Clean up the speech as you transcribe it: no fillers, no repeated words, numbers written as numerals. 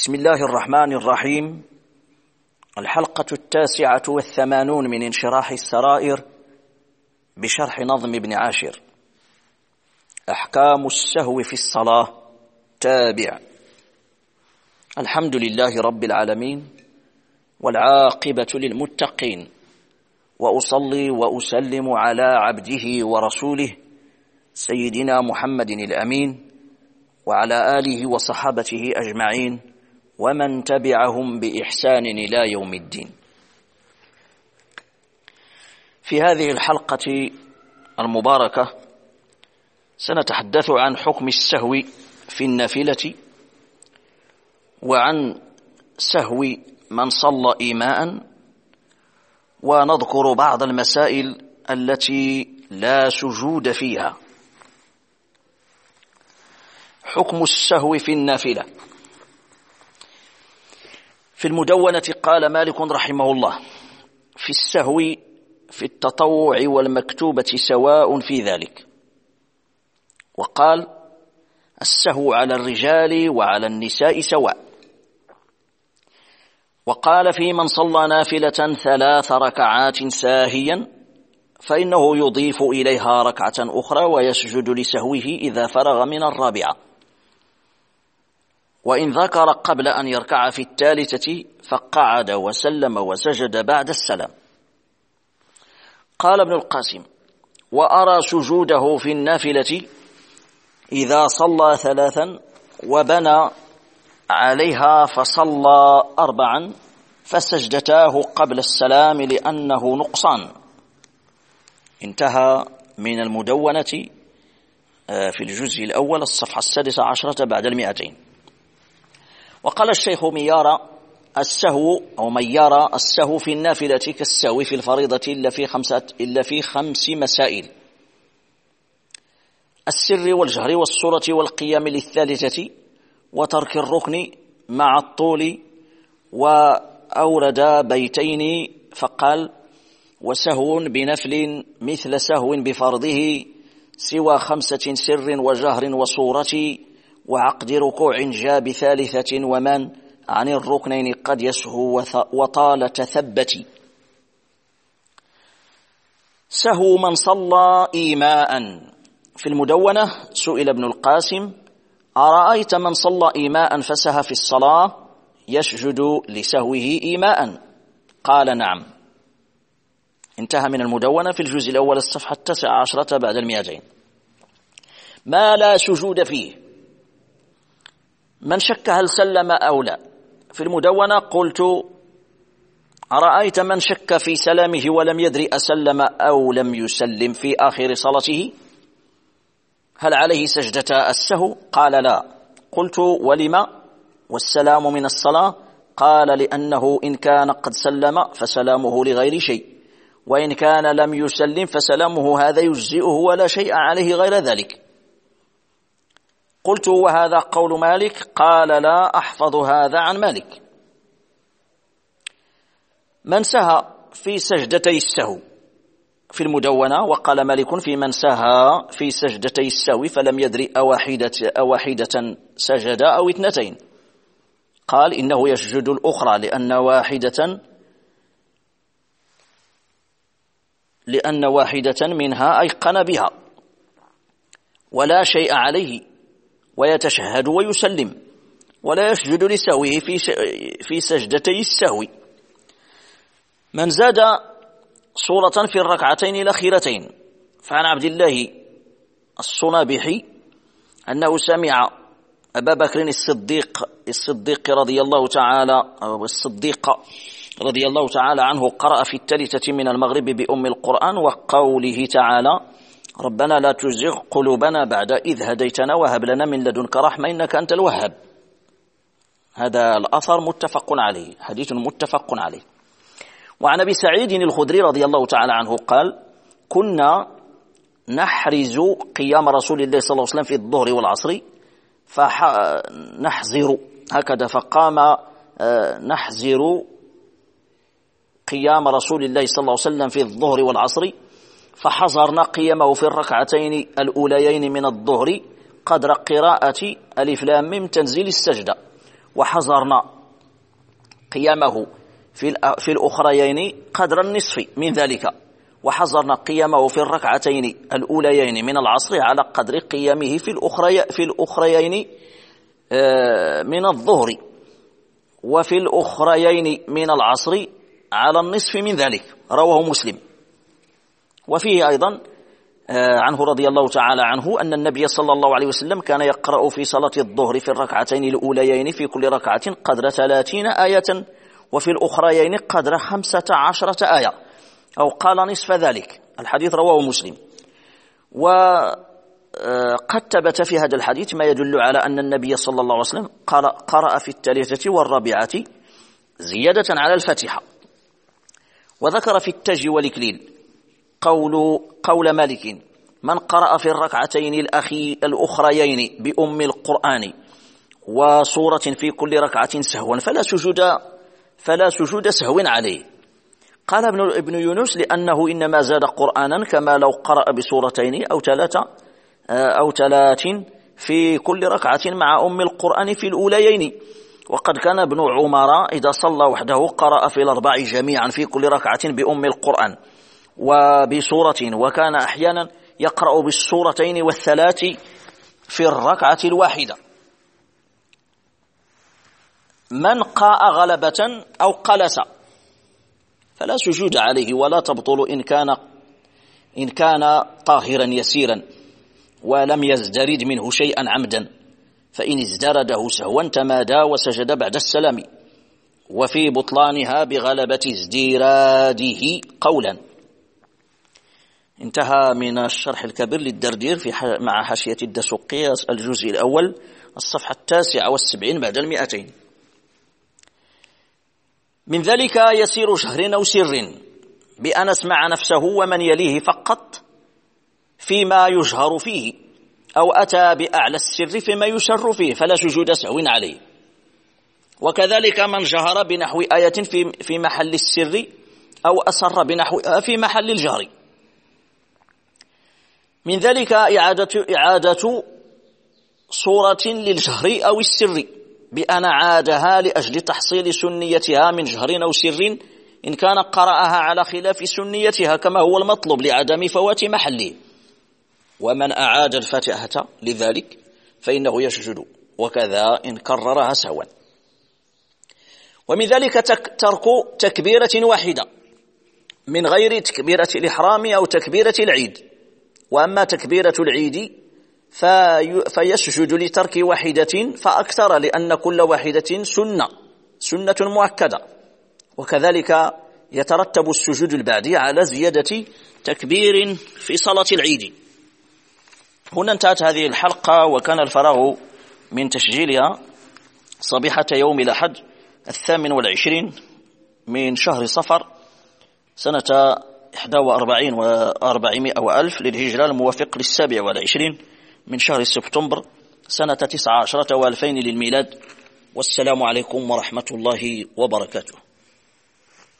بسم الله الرحمن الرحيم. الحلقة 89 من انشراح السرائر بشرح نظم ابن عاشر. أحكام السهو في الصلاة تابع. الحمد لله رب العالمين والعاقبة للمتقين، وأصلي وأسلم على عبده ورسوله سيدنا محمد الأمين وعلى آله وصحابته أجمعين ومن تبعهم بإحسان إلى يوم الدين. في هذه الحلقة المباركة سنتحدث عن حكم السهو في النافلة، وعن سهو من صلى إيماء، ونذكر بعض المسائل التي لا سجود فيها. حكم السهو في النافلة. في المدونة قال مالك رحمه الله: في السهو في التطوع والمكتوبة سواء في ذلك. وقال: السهو على الرجال وعلى النساء سواء. وقال: في من صلى نافلة 3 ركعات ساهيا فإنه يضيف إليها ركعة أخرى ويسجد لسهوه إذا فرغ من الرابعة، وإن ذكر قبل أن يركع في الثالثة فقعد وسلم وسجد بعد السلام. قال ابن القاسم: وأرى سجوده في النافلة إذا صلى 3 وبنى عليها فصلى 4 فسجدتاه قبل السلام لأنه نقصان. انتهى من المدونة في الجزء الأول الصفحة 16 بعد 200. وقال الشيخ ميارة: السهو أو من يرى السهو في النافلة كالسهو في الفريضة إلا في 5 مسائل: السر والجهر والصورة والقيام للثالثة وترك الركن مع الطول. وأورد بيتين فقال: وسهو بنفل مثل سهو بفرضه سوى 5 سر وجهر وصورة وعقد ركوع جاء بثالثة ومن عن الركنين قد يسهو وطال تثبت. سهو من صلى إيماء. في المدونة سئل ابن القاسم: أرأيت من صلى إيماء فسهى في الصلاة يسجد لسهوه إيماء؟ قال: نعم. انتهى من المدونة في الجزء الأول الصفحة 19 بعد 200. ما لا سجود فيه. من شك هل سلم أو لا. في المدونة قلت: أرأيت من شك في سلامه ولم يدري أسلم أو لم يسلم في آخر صلاته هل عليه سجدة السهو؟ قال: لا. قلت: ولما والسلام من الصلاة؟ قال: لأنه إن كان قد سلم فسلامه لغير شيء، وإن كان لم يسلم فسلامه هذا يجزئه ولا شيء عليه غير ذلك. قلت: وهذا قول مالك؟ قال: لا أحفظ هذا عن مالك. من سهى في سجدتي السهو. في المدونة وقال مالك في من سهى في سجدتي السهو فلم يدري أواحدة سجد أو 2. قال: إنه يسجد الأخرى لأن واحدة منها أيقن بها ولا شيء عليه، ويتشهد ويسلم ولا يسجد لسهوه في سجدتي السهو. من زاد صورة في الركعتين الأخيرتين. فعن عبد الله الصنابحي أنه سمع أبا بكر الصديق رضي الله تعالى عنه قرأ في الثالثة من المغرب بأم القرآن وقوله تعالى: ربنا لا تزغ قلوبنا بعد إذ هديتنا وهب لنا من لدنك رحمة إنك أنت الوهاب. هذا الأثر متفق عليه، حديث متفق عليه. وعن أبي سعيد الخدري رضي الله تعالى عنه قال: كنا نحرز قيام رسول الله صلى الله عليه وسلم في الظهر والعصر فنحزر هكذا، فقام نحزر قيام رسول الله صلى الله عليه وسلم في الظهر والعصر فحضرنا قيامه في الركعتين الأوليين من الظهر قدر قراءة ألف لام ميم تنزيل السجدة، وحظرنا قيامه في الأخريين قدر النصف من ذلك، وحظرنا قيامه في الركعتين الأوليين من العصر على قدر قيامه في الأخريين من الظهر، وفي الأخريين من العصر على النصف من ذلك. رواه مسلم. وفيه أيضا عنه رضي الله تعالى عنه أن النبي صلى الله عليه وسلم كان يقرأ في صلاة الظهر في الركعتين الأوليين في كل ركعة قدر 30 آية، وفي الأخريين قدر 15 آية، أو قال نصف ذلك. الحديث رواه مسلم. وقد ثبت في هذا الحديث ما يدل على أن النبي صلى الله عليه وسلم قرأ في الثالثة والرابعة زيادة على الفاتحة. وذكر في التج والإكليل قول مالك: من قرأ في الركعتين الأخريين بأم القرآن وسورة في كل ركعة سهوا فلا سجود سهو عليه. قال ابن يونس: لأنه إنما زاد قرآنا كما لو قرأ بسورتين أو ثلاث في كل ركعة مع أم القرآن في الأوليين. وقد كان ابن عمر إذا صلى وحده قرأ في الأربع جميعا في كل ركعة بأم القرآن وبسورة، وكان أحيانا يقرأ بالسورتين والثلاث في الركعة الواحدة. من قاء غلبة أو قلس فلا سجود عليه، ولا تبطل إن كان طاهرا يسيرا ولم يزدرد منه شيئا عمدا، فإن ازدرده سهوا تمادى وسجد بعد السلام، وفي بطلانها بغلبة ازدراده قولا. انتهى من الشرح الكبير للدردير مع حاشية الدسوقي الجزء الأول الصفحة 79 بعد 200. من ذلك يسير شهر أو سر بأن اسمع نفسه ومن يليه فقط فيما يجهر فيه، أو أتى بأعلى السر فيما يسر فيه فلا سجود سهو عليه. وكذلك من جهر بنحو آية في محل السر أو أسر بنحوها في محل الجهر. من ذلك إعادة صورة للجهر أو السر بأن عادها لأجل تحصيل سنيتها من جهر أو سر إن كان قرأها على خلاف سنيتها كما هو المطلوب لعدم فوات محله. ومن أعاد الفاتحة لذلك فإنه يسجد، وكذا إن كررها سهوا. ومن ذلك ترك تكبيرة واحدة من غير تكبيرة الإحرام أو تكبيرة العيد. وأما تكبيرة العيد فيسجد لترك واحدة فأكثر، لأن كل واحدة سنة مؤكدة. وكذلك يترتب السجود البعدي على زيادة تكبير في صلاة العيد. هنا انتهت هذه الحلقة، وكان الفراغ من تسجيلها صبيحة يوم الأحد 28 من شهر صفر سنة 41 و400 وألف للهجرة، الموافق 27 من شهر سبتمبر سنة 19 و2000 للميلاد. والسلام عليكم ورحمة الله وبركاته.